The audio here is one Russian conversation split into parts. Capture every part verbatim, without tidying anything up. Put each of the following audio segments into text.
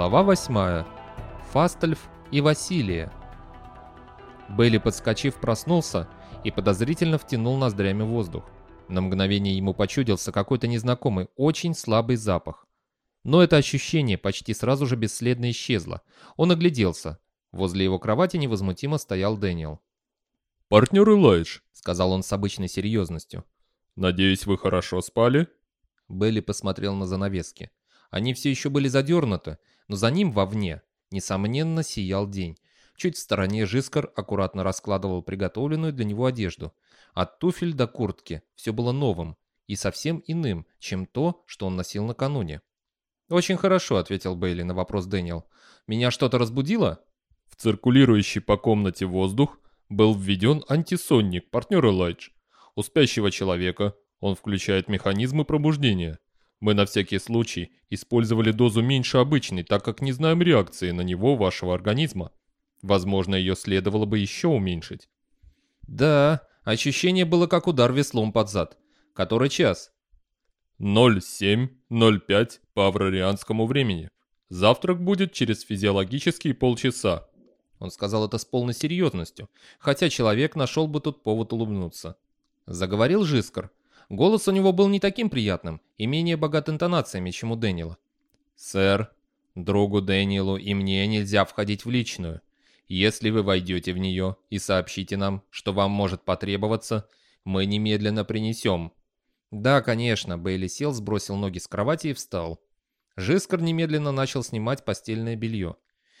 Глава восьмая. Фастальф и Василия. Бейли, подскочив, проснулся и подозрительно втянул ноздрями воздух. На мгновение ему почудился какой-то незнакомый, очень слабый запах. Но это ощущение почти сразу же бесследно исчезло. Он огляделся. Возле его кровати невозмутимо стоял Дэниел. «Партнер Элайдж», — сказал он с обычной серьезностью. «Надеюсь, вы хорошо спали?» Бейли посмотрел на занавески. Они все еще были задернуты, но за ним вовне, несомненно, сиял день. Чуть в стороне Жискар аккуратно раскладывал приготовленную для него одежду. От туфель до куртки все было новым и совсем иным, чем то, что он носил накануне. «Очень хорошо», — ответил Бейли на вопрос Дэниел. «Меня что-то разбудило?» В циркулирующий по комнате воздух был введен антисонник, партнер Элайдж. У спящего человека он включает механизмы пробуждения. Мы на всякий случай использовали дозу меньше обычной, так как не знаем реакции на него вашего организма. Возможно, ее следовало бы еще уменьшить. «Да, ощущение было как удар веслом под зад. Который час?» ноль семь ноль пять по аврарианскому времени. Завтрак будет через физиологические полчаса». Он сказал это с полной серьезностью, хотя человек нашел бы тут повод улыбнуться. Заговорил Жискар. Голос у него был не таким приятным и менее богат интонациями, чем у Дэниела. «Сэр, другу Дэниелу и мне нельзя входить в личную. Если вы войдете в нее и сообщите нам, что вам может потребоваться, мы немедленно принесем». «Да, конечно», — Бейли сел, сбросил ноги с кровати и встал. Жискар немедленно начал снимать постельное белье.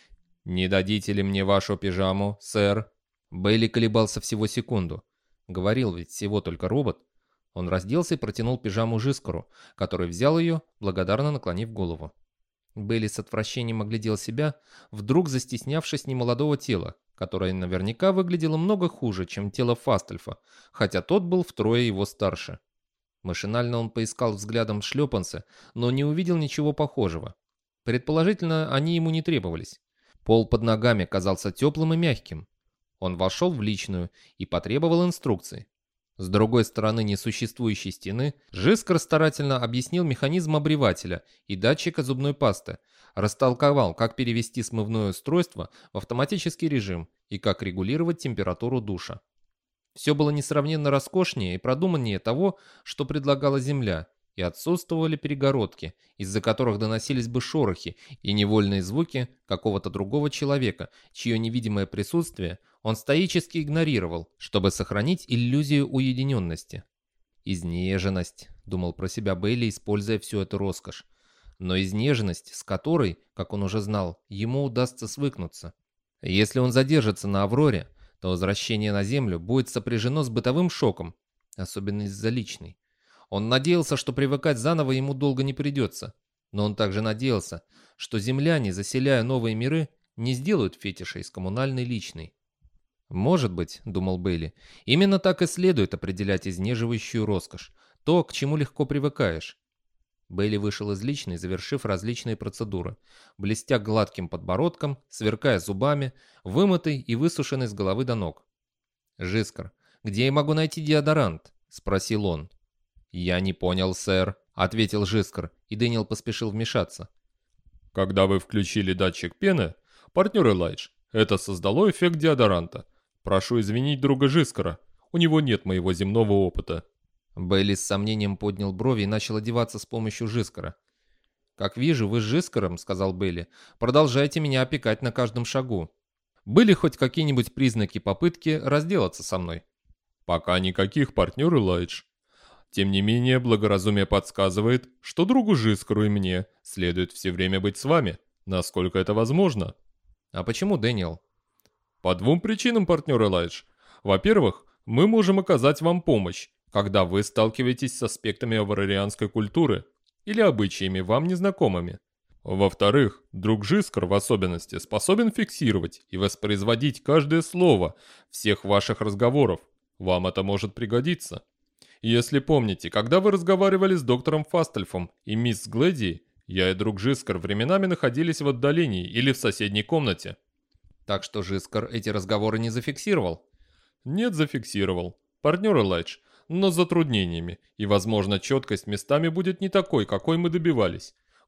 «Не дадите ли мне вашу пижаму, сэр?» Бейли колебался всего секунду. Говорил ведь всего только робот. Он разделся и протянул пижаму Жискару, который взял ее, благодарно наклонив голову. Бейли с отвращением оглядел себя, вдруг застеснявшись немолодого тела, которое наверняка выглядело много хуже, чем тело Фастальфа, хотя тот был втрое его старше. Машинально он поискал взглядом шлепанца, но не увидел ничего похожего. Предположительно, они ему не требовались. Пол под ногами казался теплым и мягким. Он вошел в личную и потребовал инструкций. С другой стороны несуществующей стены Жискар старательно объяснил механизм обревателя и датчика зубной пасты, растолковал, как перевести смывное устройство в автоматический режим и как регулировать температуру душа. Все было несравненно роскошнее и продуманнее того, что предлагала Земля, и отсутствовали перегородки, из-за которых доносились бы шорохи и невольные звуки какого-то другого человека, чье невидимое присутствие он стоически игнорировал, чтобы сохранить иллюзию уединенности. «Изнеженность», — думал про себя Бейли, используя всю эту роскошь, но изнеженность, с которой, как он уже знал, ему удастся свыкнуться. Если он задержится на Авроре, то возвращение на Землю будет сопряжено с бытовым шоком, особенно из-за личной. Он надеялся, что привыкать заново ему долго не придется, но он также надеялся, что земляне, заселяя новые миры, не сделают фетиша из коммунальной личной. «Может быть, — думал Бейли, — именно так и следует определять изнеживающую роскошь, то, к чему легко привыкаешь». Бейли вышел из личной, завершив различные процедуры, блестя гладким подбородком, сверкая зубами, вымытый и высушенный с головы до ног. «Жискар, где я могу найти деодорант?» — спросил он. «Я не понял, сэр», — ответил Жискар, и Дэниел поспешил вмешаться. «Когда вы включили датчик пены, партнер Элайдж, это создало эффект деодоранта. Прошу извинить друга Жискара, у него нет моего земного опыта». Бейли с сомнением поднял брови и начал одеваться с помощью Жискара. «Как вижу, вы с Жискаром, — сказал Бейли, — продолжаете меня опекать на каждом шагу. Были хоть какие-нибудь признаки попытки разделаться со мной?» «Пока никаких, партнер Элайдж. Тем не менее, благоразумие подсказывает, что другу Жискару и мне следует все время быть с вами, насколько это возможно». «А почему, Дэниел?» «По двум причинам, партнер Элайдж. Во-первых, мы можем оказать вам помощь, когда вы сталкиваетесь с аспектами аврарианской культуры или обычаями вам незнакомыми. Во-вторых, друг Жискар в особенности способен фиксировать и воспроизводить каждое слово всех ваших разговоров. Вам это может пригодиться. Если помните, когда вы разговаривали с доктором Фастальфом и мисс Глэди, я и друг Жискар временами находились в отдалении или в соседней комнате». «Так что Жискар эти разговоры не зафиксировал?» «Нет, зафиксировал. Партнер Элайдж, но с затруднениями, и, возможно, четкость местами будет не такой, какой мы добивались.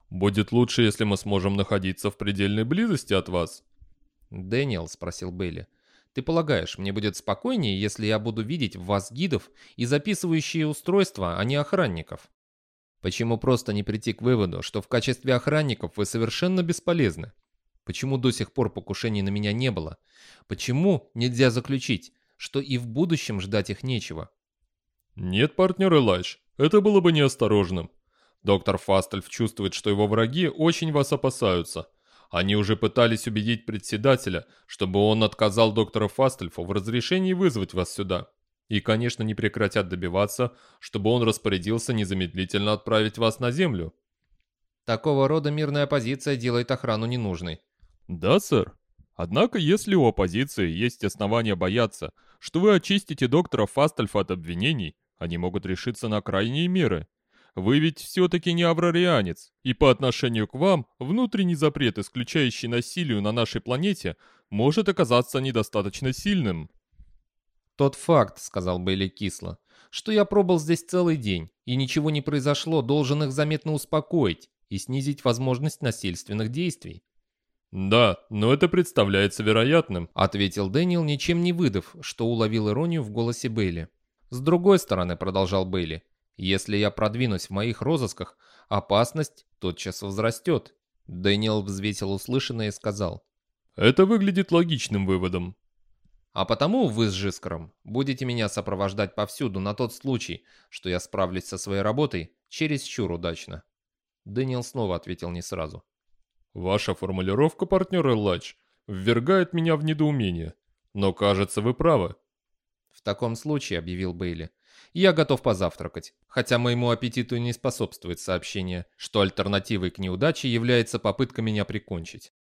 Будет лучше, если мы сможем находиться в предельной близости от вас. «Дэниел», — спросил Бейли, — «ты полагаешь, мне будет спокойнее, если я буду видеть в вас гидов и записывающие устройства, а не охранников? Почему просто не прийти к выводу, что в качестве охранников вы совершенно бесполезны? Почему до сих пор покушений на меня не было? Почему нельзя заключить, что и в будущем ждать их нечего?» Нет, партнер Элайдж, это было бы неосторожным. Доктор Фастельф чувствует, что его враги очень вас опасаются. Они уже пытались убедить председателя, чтобы он отказал доктору Фастельфу в разрешении вызвать вас сюда. И, конечно, не прекратят добиваться, чтобы он распорядился незамедлительно отправить вас на землю. Такого рода мирная позиция делает охрану ненужной. Да, сэр. Однако, если у оппозиции есть основания бояться, что вы очистите доктора Фастельфа от обвинений, они могут решиться на крайние меры. Вы ведь все-таки не аврарианец, и по отношению к вам внутренний запрет, исключающий насилию на нашей планете, может оказаться недостаточно сильным. «Тот факт, — сказал Бейли кисло, — что я пробыл здесь целый день, и ничего не произошло, должен их заметно успокоить и снизить возможность насильственных действий». «Да, но это представляется вероятным», — ответил Дэниел, ничем не выдав, что уловил иронию в голосе Бейли. «С другой стороны, — продолжал Бейли, — если я продвинусь в моих розысках, опасность тотчас возрастет». Дэниел взвесил услышанное и сказал: «Это выглядит логичным выводом». «А потому вы с Жискаром будете меня сопровождать повсюду на тот случай, что я справлюсь со своей работой чересчур удачно». Дэниел снова ответил не сразу. «Ваша формулировка, партнер Элладж, ввергает меня в недоумение. Но, кажется, вы правы». «В таком случае, — объявил Бейли, — я готов позавтракать, хотя моему аппетиту не способствует сообщение, что альтернативой к неудаче является попытка меня прикончить».